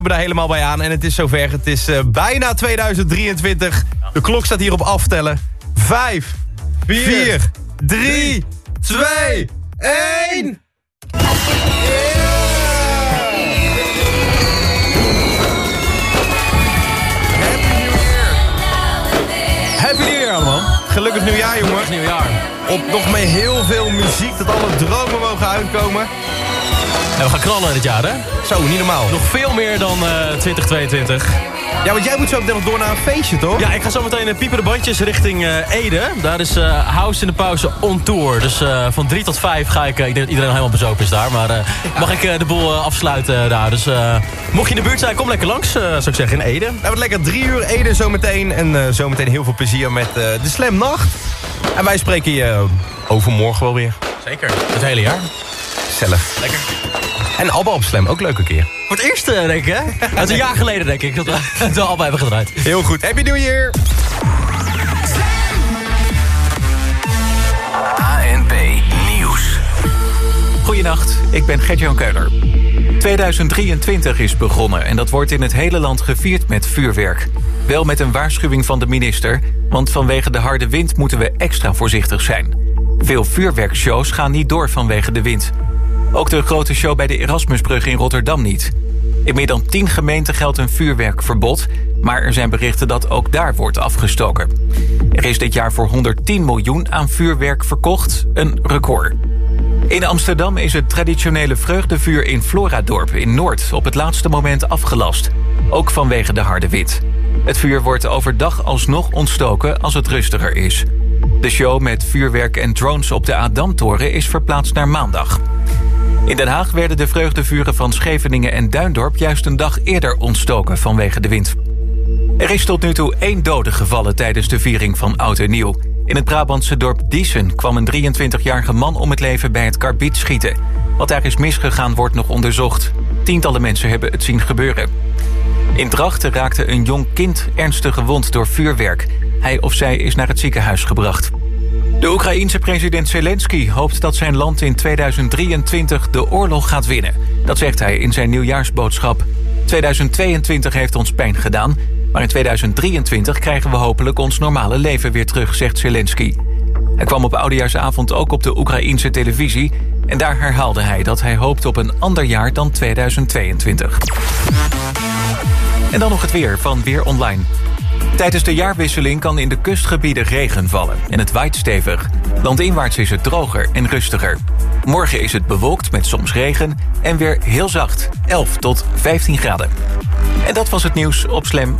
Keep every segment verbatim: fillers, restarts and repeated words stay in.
We daar helemaal bij aan en het is zover. Het is uh, bijna tweeduizend drieëntwintig. De klok staat hier op aftellen. Vijf, vier, drie, twee, één. Happy New Year allemaal. Gelukkig nieuwjaar, jongen. Gelukkig nieuwjaar. Op nog met heel veel muziek, dat alle dromen mogen uitkomen. En we gaan knallen dit jaar, hè? Zo, niet normaal. Nog veel meer dan uh, twintig tweeëntwintig. Ja, want jij moet zo meteen nog door naar een feestje, toch? Ja, ik ga zo meteen uh, piepen de bandjes richting uh, Ede. Daar is uh, House in de Pauze on tour. Dus uh, van drie tot vijf ga ik... Uh, ik denk dat iedereen helemaal bezopen is daar. Maar uh, ja. mag ik uh, de boel uh, afsluiten uh, daar. Dus uh, mocht je in de buurt zijn, kom lekker langs, uh, zou ik zeggen, in Ede. Nou, wat lekker drie uur Ede zometeen. En uh, zometeen heel veel plezier met uh, de Slam Nacht. En wij spreken je uh, overmorgen wel weer. Zeker, het hele jaar. Zelf. Lekker. En Alba op Slam, ook leuke keer. Voor het eerst, denk ik, hè? Dat is een jaar geleden, denk ik, dat we het wel Alba hebben gedraaid. Heel goed. Happy New Year! A N P Nieuws. Goedenacht, ik ben Gert-Jan Keuler. tweeduizend drieëntwintig is begonnen en dat wordt in het hele land gevierd met vuurwerk. Wel met een waarschuwing van de minister, want vanwege de harde wind moeten we extra voorzichtig zijn. Veel vuurwerkshows gaan niet door vanwege de wind. Ook de grote show bij de Erasmusbrug in Rotterdam niet. In meer dan tien gemeenten geldt een vuurwerkverbod, maar er zijn berichten dat ook daar wordt afgestoken. Er is dit jaar voor honderdtien miljoen aan vuurwerk verkocht, een record. In Amsterdam is het traditionele vreugdevuur in Floradorp in Noord op het laatste moment afgelast. Ook vanwege de harde wind. Het vuur wordt overdag alsnog ontstoken als het rustiger is. De show met vuurwerk en drones op de Adamtoren is verplaatst naar maandag. In Den Haag werden de vreugdevuren van Scheveningen en Duindorp juist een dag eerder ontstoken vanwege de wind. Er is tot nu toe één dode gevallen tijdens de viering van Oud en Nieuw. In het Brabantse dorp Diesen kwam een drieëntwintigjarige man om het leven bij het karbietschieten. Wat daar is misgegaan wordt nog onderzocht. Tientallen mensen hebben het zien gebeuren. In Drachten raakte een jong kind ernstig gewond door vuurwerk. Hij of zij is naar het ziekenhuis gebracht. De Oekraïense president Zelensky hoopt dat zijn land in tweeduizend drieëntwintig de oorlog gaat winnen. Dat zegt hij in zijn nieuwjaarsboodschap. tweeduizend tweeëntwintig heeft ons pijn gedaan, maar in tweeduizend drieëntwintig krijgen we hopelijk ons normale leven weer terug, zegt Zelensky. Hij kwam op oudejaarsavond ook op de Oekraïense televisie en daar herhaalde hij dat hij hoopt op een ander jaar dan tweeduizend tweeëntwintig. En dan nog het weer van Weer Online. Tijdens de jaarwisseling kan in de kustgebieden regen vallen en het waait stevig. Landinwaarts is het droger en rustiger. Morgen is het bewolkt met soms regen en weer heel zacht, elf tot vijftien graden. En dat was het nieuws op Slam.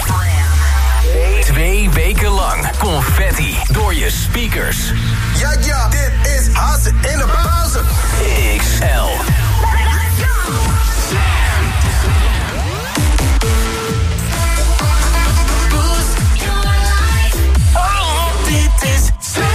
Twee weken lang confetti door je speakers. Ja, ja, dit is Hasse in de pauze. X L. Dit is Slam.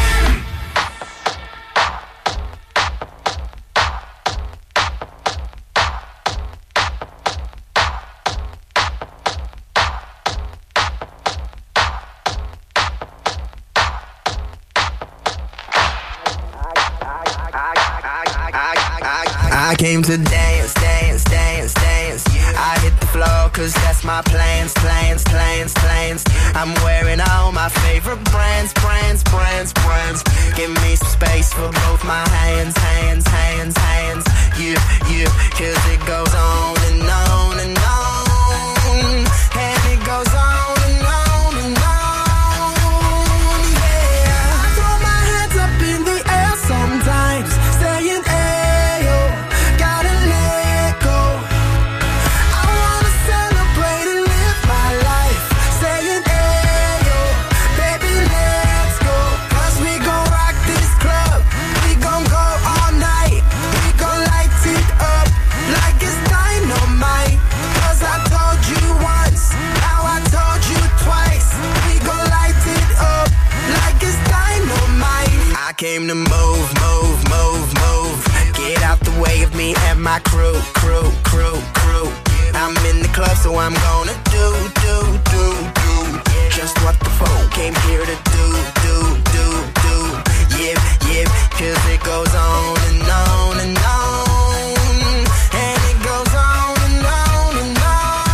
I came to dance, dance, dance, dance. I hit the floor cause that's my plans, plans, plans, plans. I'm wearing all my favorite brands, brands, brands, brands. Give me some space for both my hands, hands, hands, hands. Yeah, yeah, cause it goes on and on and on. And it goes on and on and on. Yeah, I throw my hands up in the air sometimes, saying ayo, gotta let go. I wanna celebrate and live my life, saying ayo, baby let's go. Cause we gon' rock this club, we gon' go all night. We gon' light it up like it's dynamite. Cause I told you once, now I told you twice. We gon' light it up like it's dynamite. I came to move, move, move, move. Get out the way of me and my crew, crew, crew, crew. I'm in the club, so I'm gonna do, do, do, do just what the folk came here to do, do, do, do. Yeah, yeah, cause it goes on and on and on. And it goes on and on and on.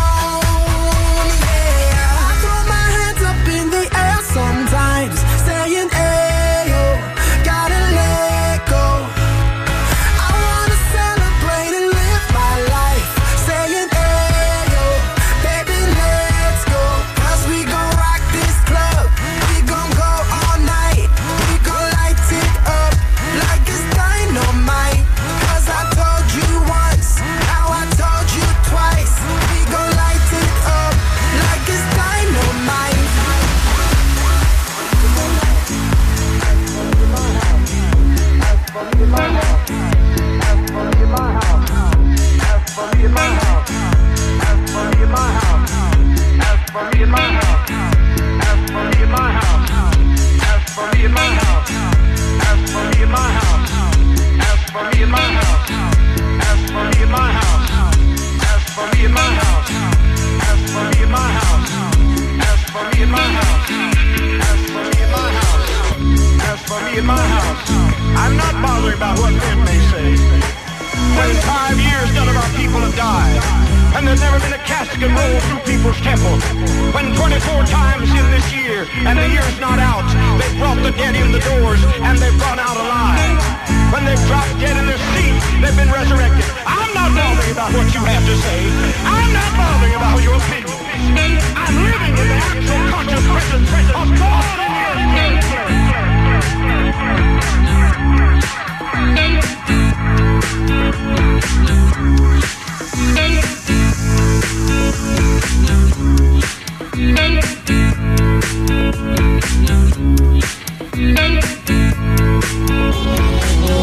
can roll through people's temple. When twenty-four times in this year, and the year's not out, they brought the dead in the doors, and they've gone out alive. When they've dropped dead in their seats, they've been resurrected. I'm not bothering about what you have to say. I'm not bothering about your opinion. I'm living in the actual conscious presence of God and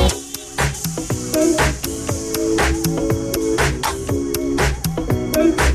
Thank you.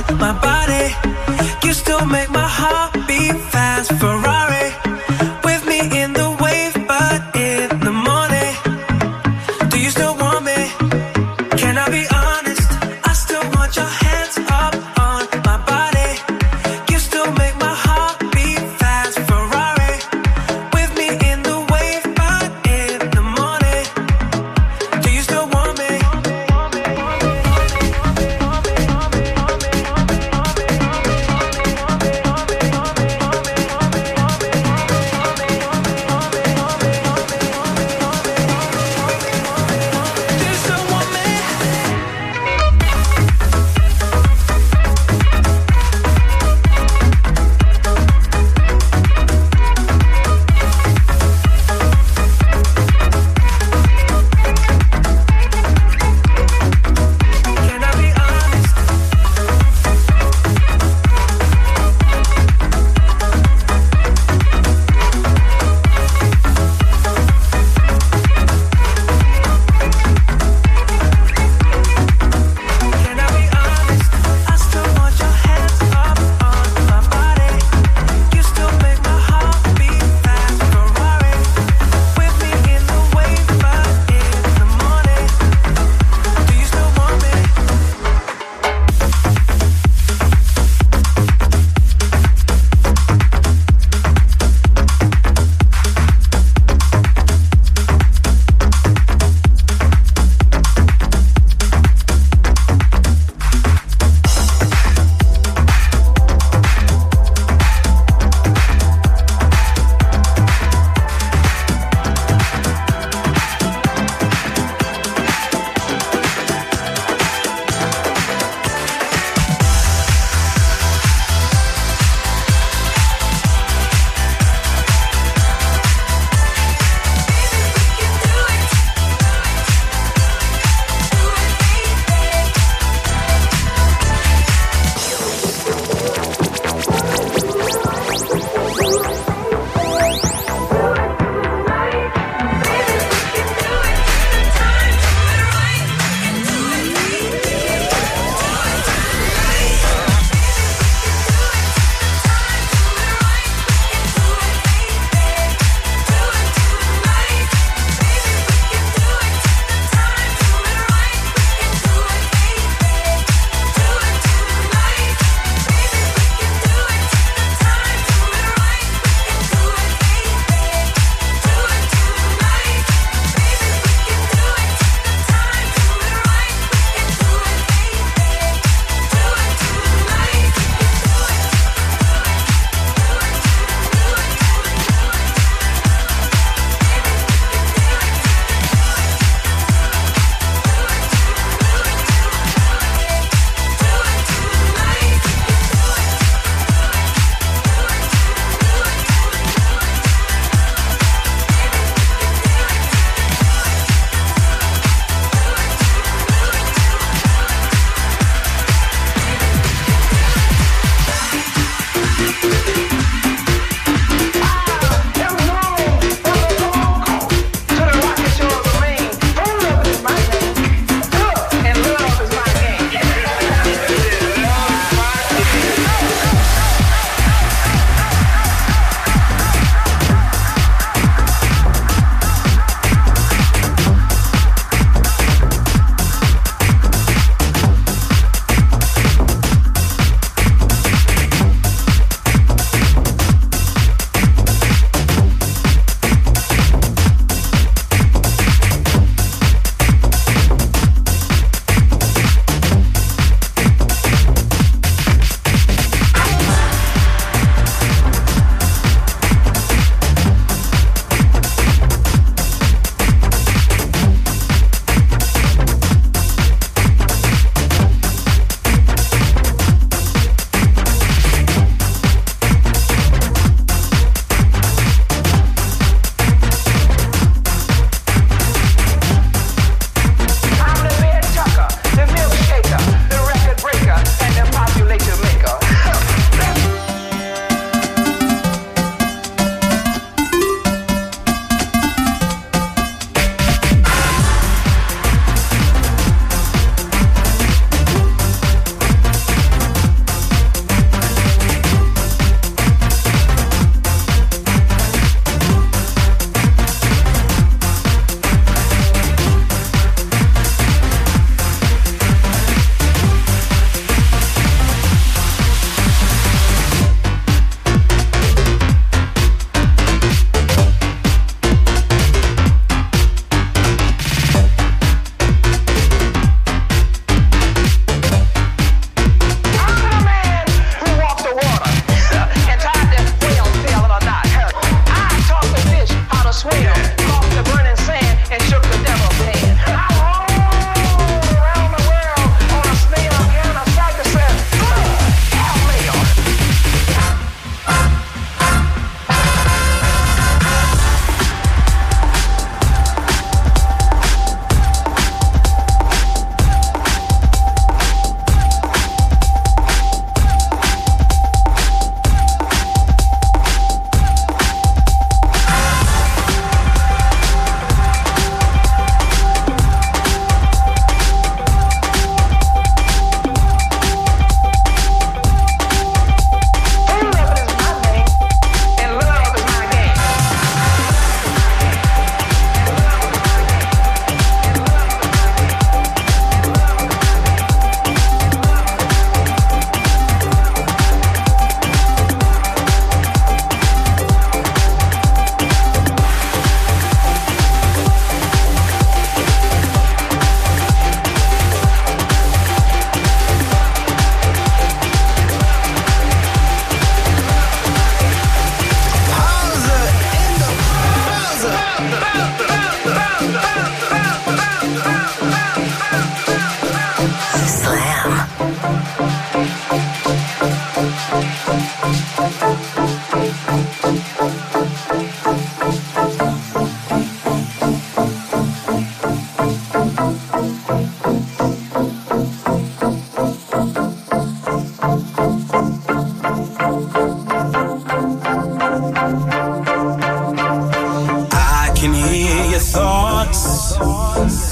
on my body. You still make my heart beat fast. Ferrari with me in the wave, but in the morning. Do you still want me? Can I be honest? I still want your hands up on my body. You still make my heart beat fast. Ferrari with me in the wave, but in the morning. Do you still want me?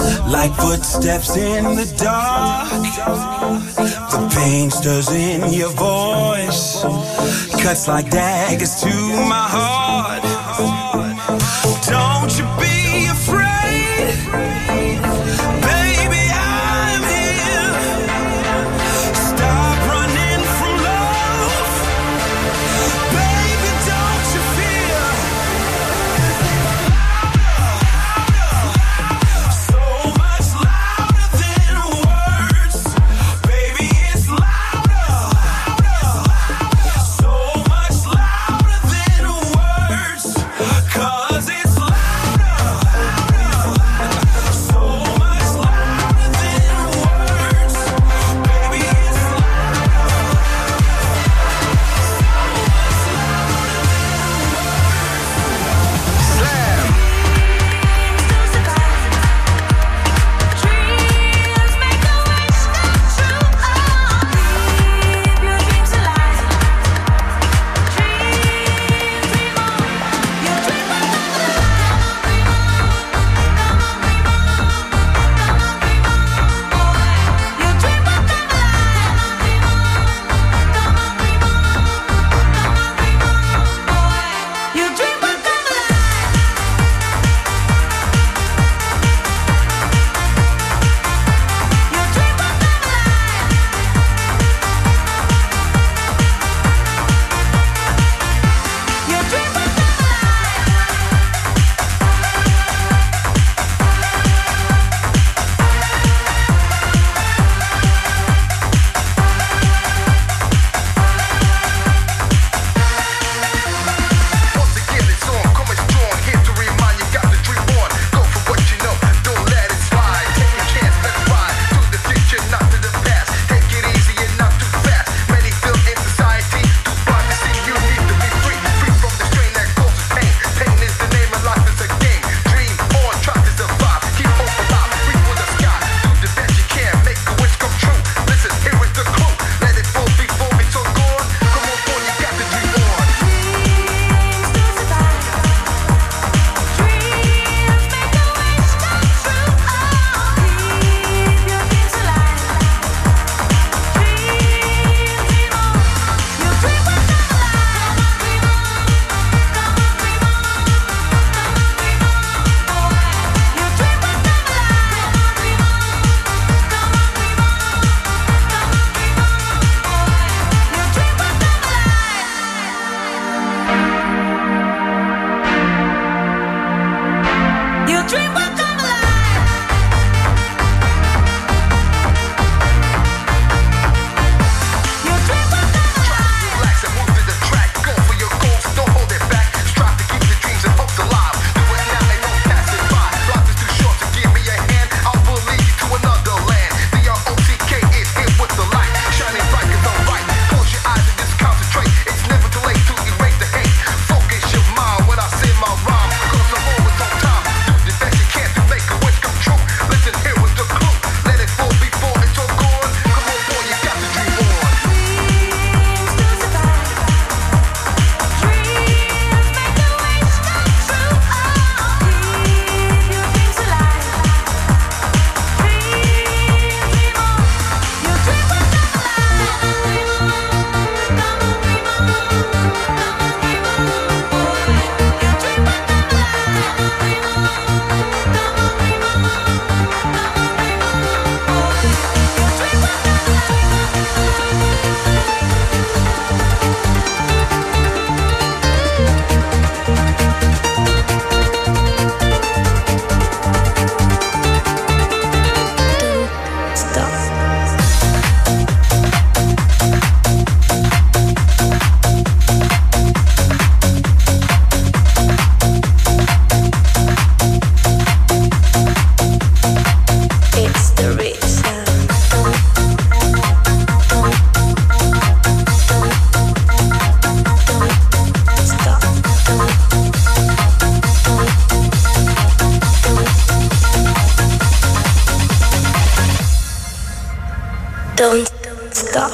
like footsteps in the dark. The pain stirs in your voice, cuts like daggers to my heart. Don't you be afraid, baby, I'm here. Stop running from love, baby, don't you fear. So much louder than words, baby, it's louder. So much louder than words, 'cause it's louder. So much louder than words, baby, it's Don't stop.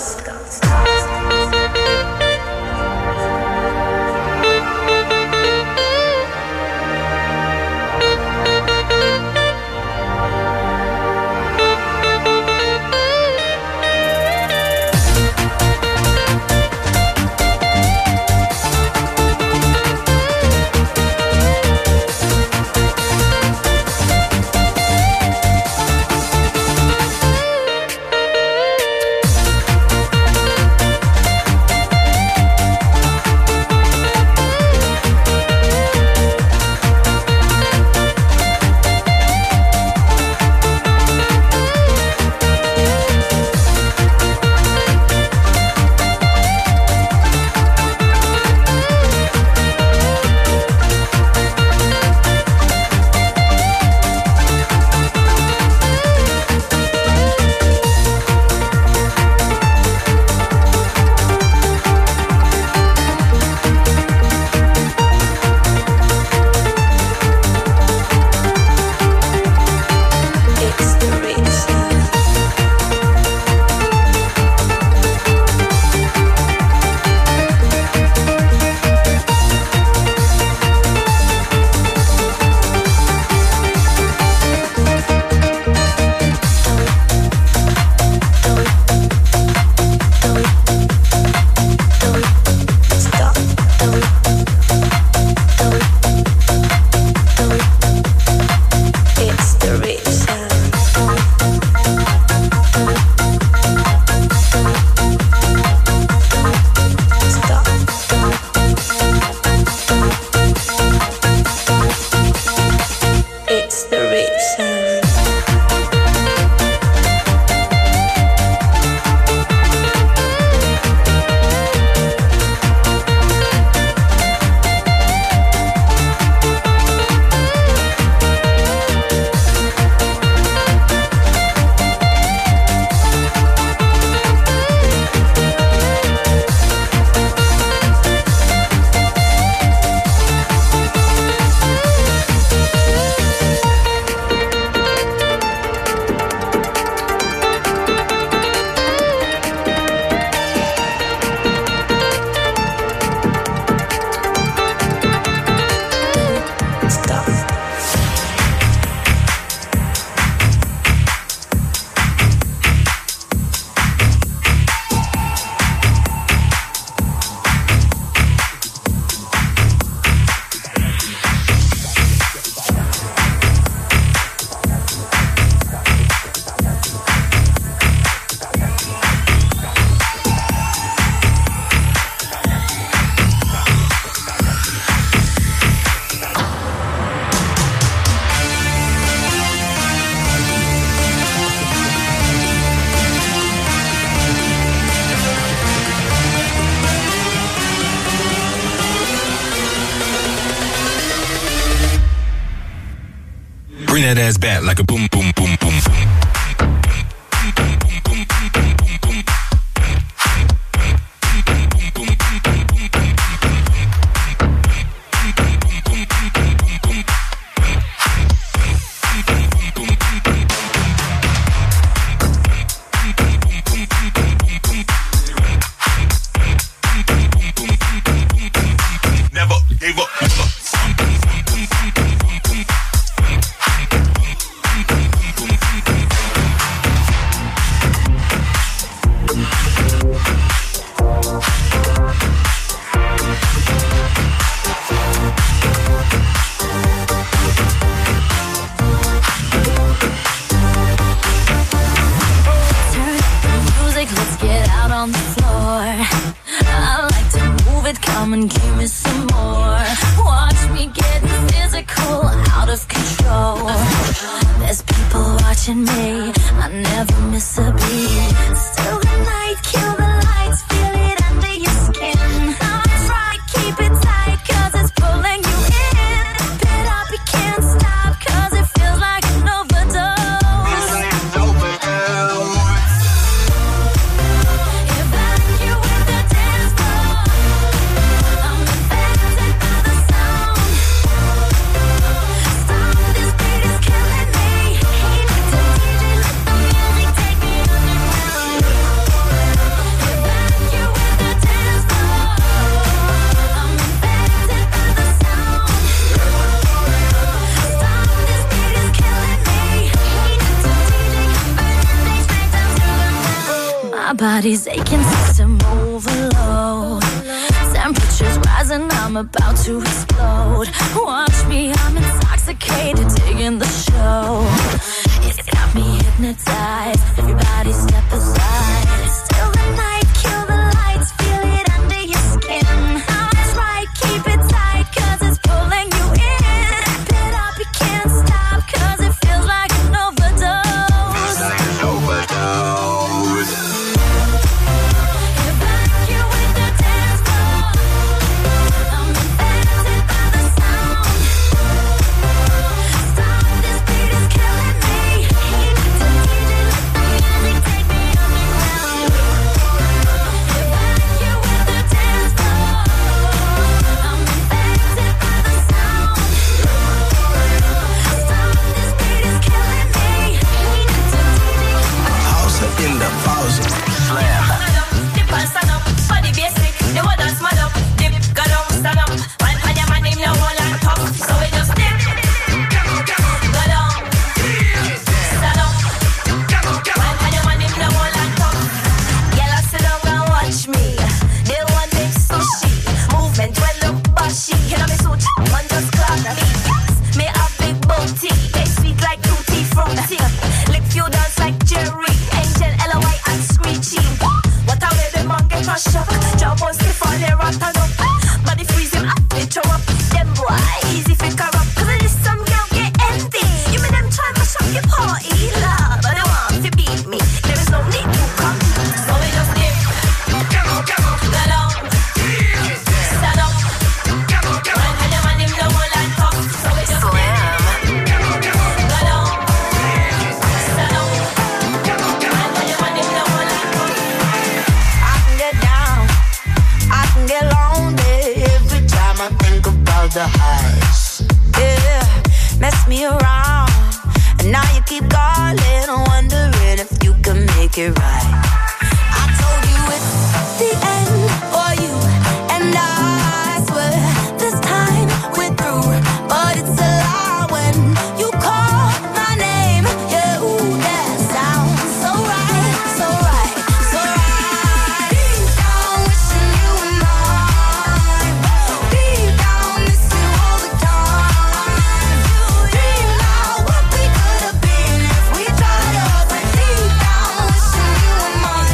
Bring that ass back like a boom, boom, boom, boom. Never gave up. Come and give me some more. Watch me getting physical, out of control. There's people watching me, I never miss a beat. Still the night, kill the lights, feel it under your skin. I try, keep it tight, cause it's pulling you in. Pit up, you can't stop, cause it feels like an overdose. Evacuate the dance floor. I'm infected by the sound. Stop, this beat is killing me. Hate it to D J, let the music take me underground. Evacuate the dance floor. I'm infected by the sound. Stop, this beat is killing me. Hate it to D J, burn the bass back down to the ground. My body's aching, system overload. Temperatures rising, I'm about to explode. Watch me, I'm intoxicated, digging the show. It's got me hypnotized, everybody step aside. Still the night, kill the lights, feel it under your skin. That's right, keep it tight, cause it's pulling you in. Pit up, you can't stop, cause it feels like an overdose. Evacuate the dance floor. I'm infected by the sound. Stop, this beat is killing me. Hate it to D J, let the music take me underground. Evacuate the dance floor. I'm infected by the sound. Stop, this beat is killing me. Hate it to D J. House in the house. Slam. Dip and stand up, body basic. The one that's mad up. Dip, go down, stand up. One on your man, him no hold and top. So we just dip, go down, stand up. One on your man, him no hold and top. Girl, I sit down and watch me. They want big sushi. Movement well look bashy. You know me so ch- man just clap me. Yes, me have big booty. They sweet like tutti frutti. Lick few dance like Jerry. Angel, L O Y and Screechy. What a way the man get crushed up. Job on stiff on their rat and up. Body freeze him up, they throw up. Them boy, easy fi corrupt. Cause I list some girl get empty. You mean them try mash up your party, love. But they want to beat me. There is no need to come. So we just dip, go down, stand up. One and your man him no hold and talk. So we just dip, go down, stand up. One and your man him no hold and talk. I can get down, I can get lonely every time I think about the highs. Yeah, mess me around, and now you keep calling, wondering if you can make it right. I told you it's the end for you, and I swear this time we're through. But it's a lie when you call my name. Yeah, ooh, that sounds so right, so right, so right. Deep down, wishing you were mine. Deep down, miss you all the time. Dream about what we could have been if we tried. Deep down, wishing you were mine.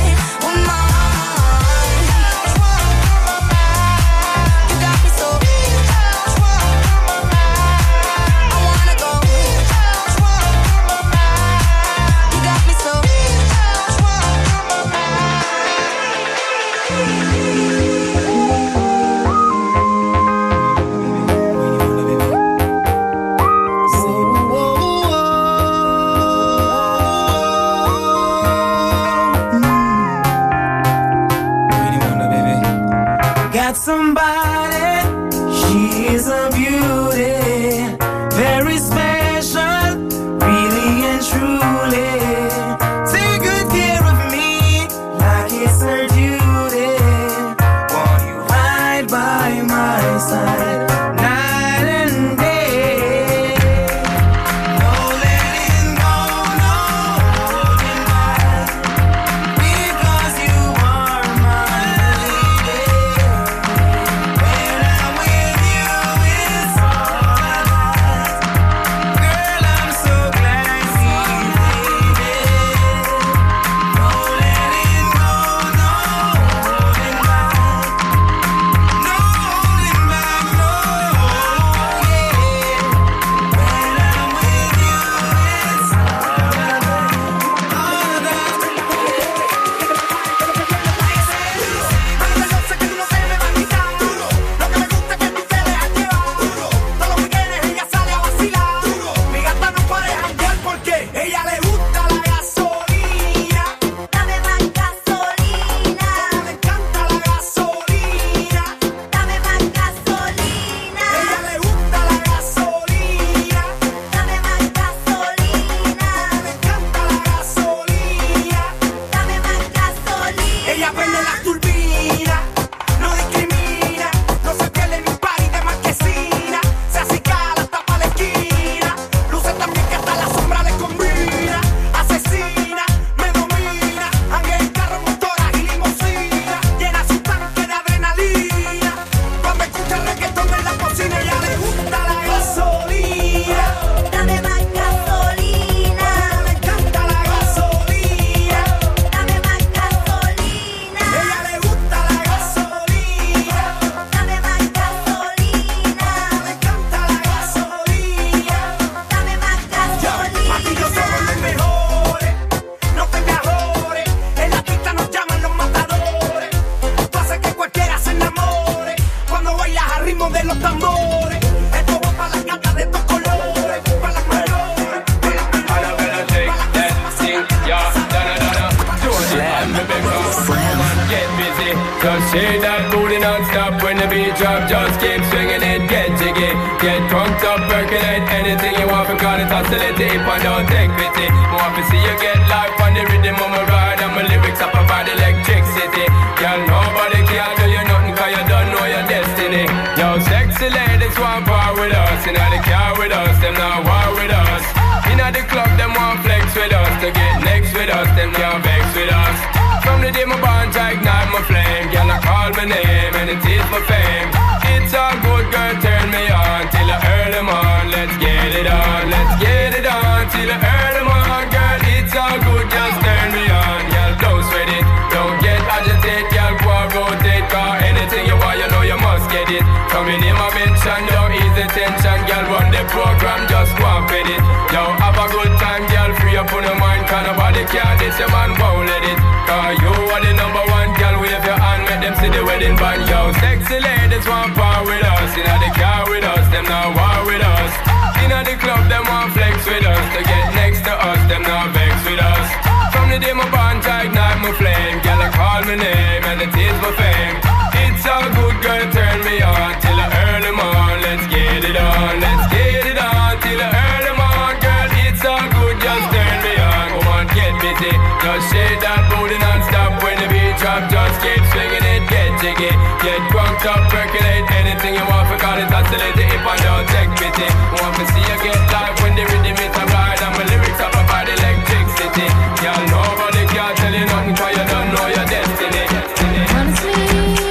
percolate. Anything you want, because it's oscillate. If I don't take pity, want to see you get life on the rhythm of my ride. And my lyrics up about electricity. Girl, nobody can do you nothing, cause you don't know your destiny. Yo, sexy ladies want part with us. In the car with us, them not war with us. In the club, them want flex with us. To get next with us, them can't vex with us. From the day my bond, I ignite my flame. Girl, I call my name and it is my fame. It's all good, girl, turn me on till I earn them on. Let's get it on, let's get it on till I earn them on. Girl, it's all good, just turn me on. Girl, don't sweat it, don't get agitated. Girl, go and rotate, cause anything you want, you know you must get it. Coming in my mention, don't ease the tension. Girl, run the program, just go and fit it. Yo, have a good time, girl, free up on your mind. Cause nobody can this, your man won't let it. Cause you are the number one, girl, wave your hand, make them see the wedding band. Yo, sexy ladies want part with us. In the car with us, them not war with us. In the club, them want flex with us. To get next to us, them not vex with us. From the day my bond, I ignite my flame. Girl, I call my name and it is my fame. It's all good, girl, turn me on till I earn them on. Let's get it on, let's get it on till I earn them on. Girl, it's all good, just turn me on. Come on, get busy, just shake that booty non-stop. When the beat drop, just keep swinging it, get jiggy. Get drunk up, percolate, anything you want, forgot it, oscillate it. If I don't take pity, want to see you get live when the rhythm is a ride. And my lyrics up about electricity. Y'all nobody can tell you nothing, cause you don't know your destiny. Honestly,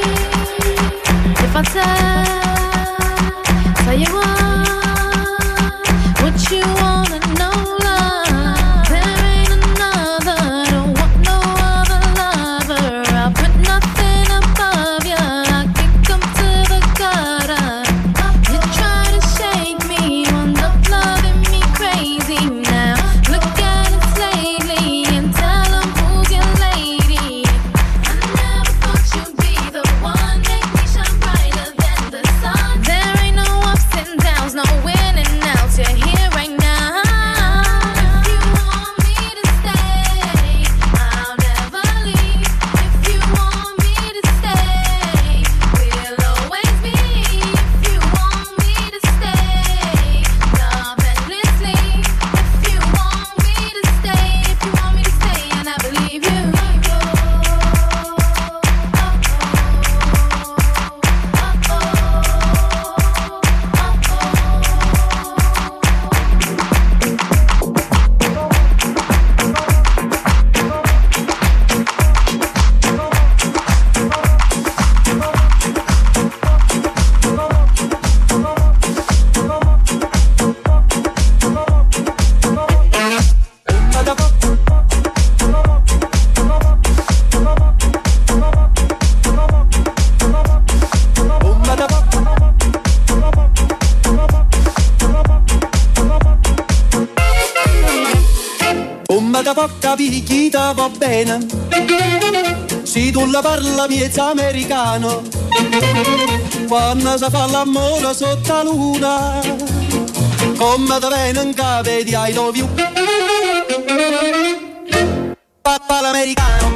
if I tell, tell you what, what you wanna know, love, there ain't another, don't want no other lover. I'll put nothing above you, I kick 'em to the gutter. You try to shake me, wound up loving me crazy now. Look at us lately and tell 'em who's your lady. I never thought you'd be the one, make me shine brighter than the sun. There ain't no ups and downs, no winning outs, you're here right now. If you want me to stay, I'll never leave. If you want me to stay, we'll always be. If you want me to stay, love endlessly. If you want me to stay, if you want me to stay, and I believe you. Come da poca picchita va bene, se tu la parla miezza americano, quando si fa l'amore sotto la luna, come da bene in capo di I love you, papà l'americano.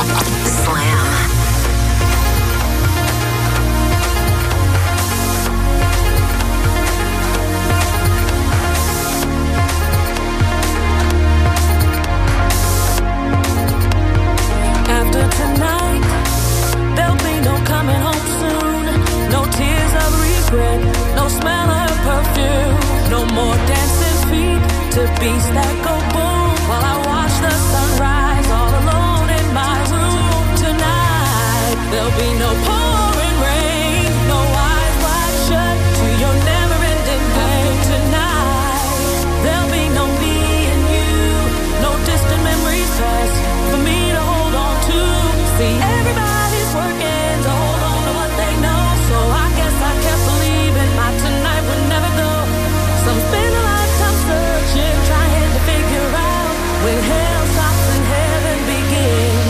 Slam. After tonight, there'll be no coming home soon. No tears of regret, no smell of perfume. No more dancing feet to beats that go boom. While I watch the sunrise all alone in my room. Tonight, there'll be no pouring rain. No eyes wide shut to your never-ending pain. Tonight, there'll be no me and you. No distant memories pass for me to hold on to. See, everybody's working to hold on to what they know. So I guess I kept believing my tonight would never go. Some spend a lifetime searching, trying to figure out when hell stops and heaven begins.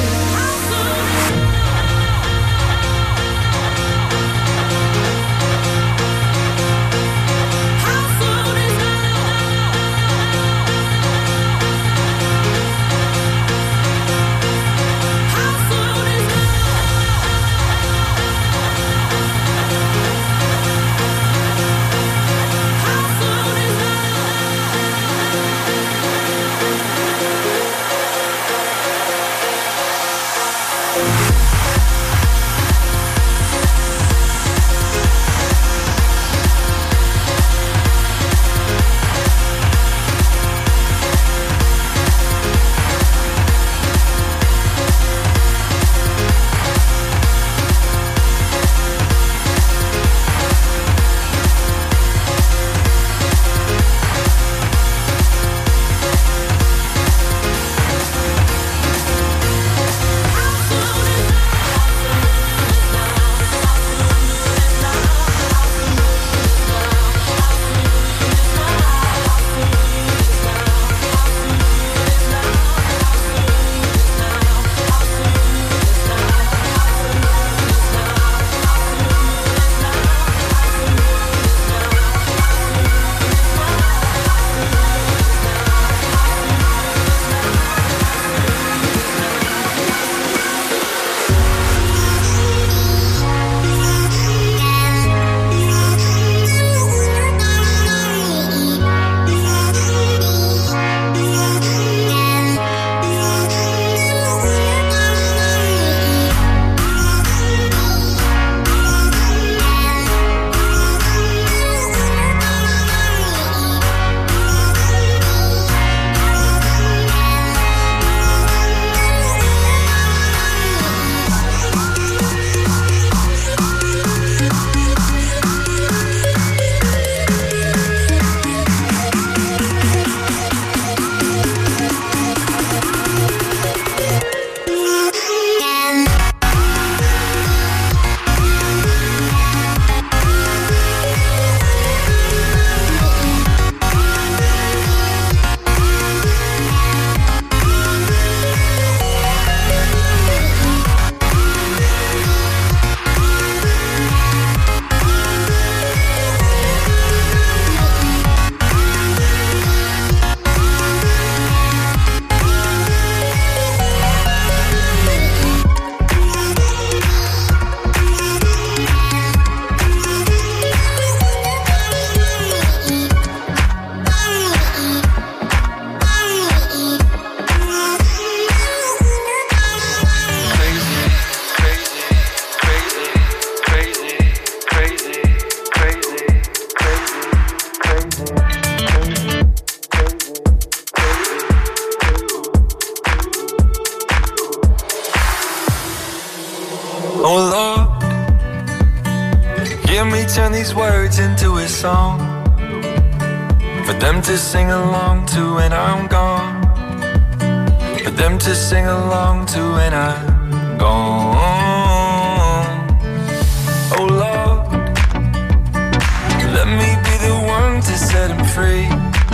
Oh Lord, hear me turn these words into a song for them to sing along to when I'm gone, for them to sing along to when I'm gone. Oh Lord, let me be the one to set them free.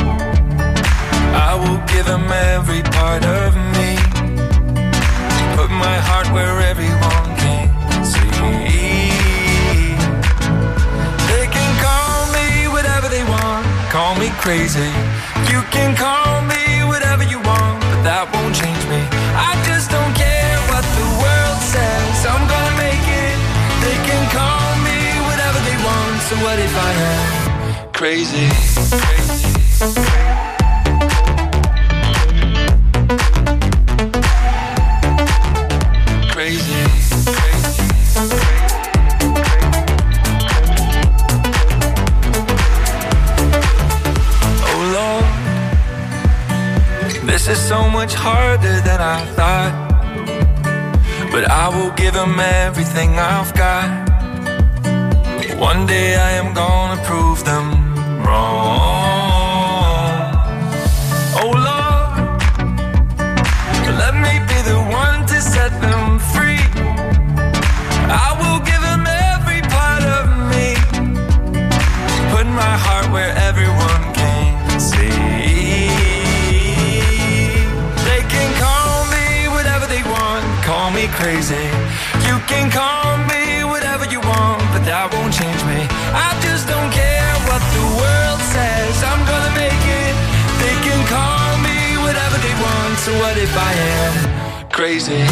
I will give them every part of me, put my heart where everyone can see. They can call me whatever they want, call me crazy. You can call me whatever you want, but that won't change me. I just don't care what the Crazy, crazy. Crazy, crazy. Oh Lord, this is so much harder than I thought, but I will give him everything I've got. One day I am gonna prove them wrong. Oh Lord, let me be the one to set them free. I will give them every part of me, put my heart where everyone can see. They can call me whatever they want, call me crazy. You can call me whatever you want, but that won't change me. I just don't care what the world says, I'm gonna make it. They can call me whatever they want, so what if I am crazy?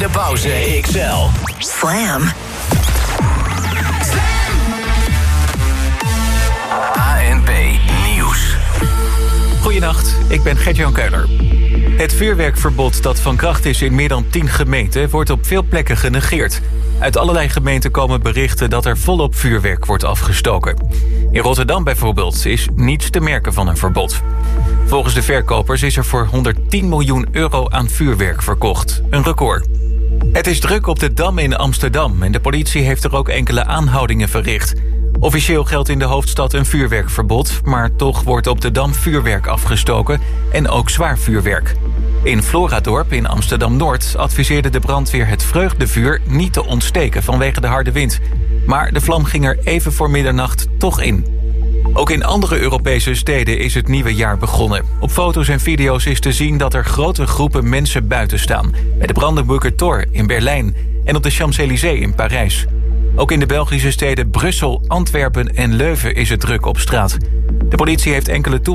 pauze X L. Slam. A N P Nieuws. Goedenacht, ik ben Gert-Jan Keuler. Het vuurwerkverbod dat van kracht is in meer dan tien gemeenten wordt op veel plekken genegeerd. Uit allerlei gemeenten komen berichten dat er volop vuurwerk wordt afgestoken. In Rotterdam bijvoorbeeld is niets te merken van een verbod. Volgens de verkopers is er voor honderdtien miljoen euro aan vuurwerk verkocht. Een record. Het is druk op de Dam in Amsterdam en de politie heeft er ook enkele aanhoudingen verricht. Officieel geldt in de hoofdstad een vuurwerkverbod, maar toch wordt op de Dam vuurwerk afgestoken en ook zwaar vuurwerk. In Floradorp in Amsterdam-Noord adviseerde de brandweer het vreugdevuur niet te ontsteken vanwege de harde wind. Maar de vlam ging er even voor middernacht toch in. Ook in andere Europese steden is het nieuwe jaar begonnen. Op foto's en video's is te zien dat er grote groepen mensen buiten staan. Bij de Brandenburger Tor in Berlijn en op de Champs-Élysées in Parijs. Ook in de Belgische steden Brussel, Antwerpen en Leuven is het druk op straat. De politie heeft enkele toegang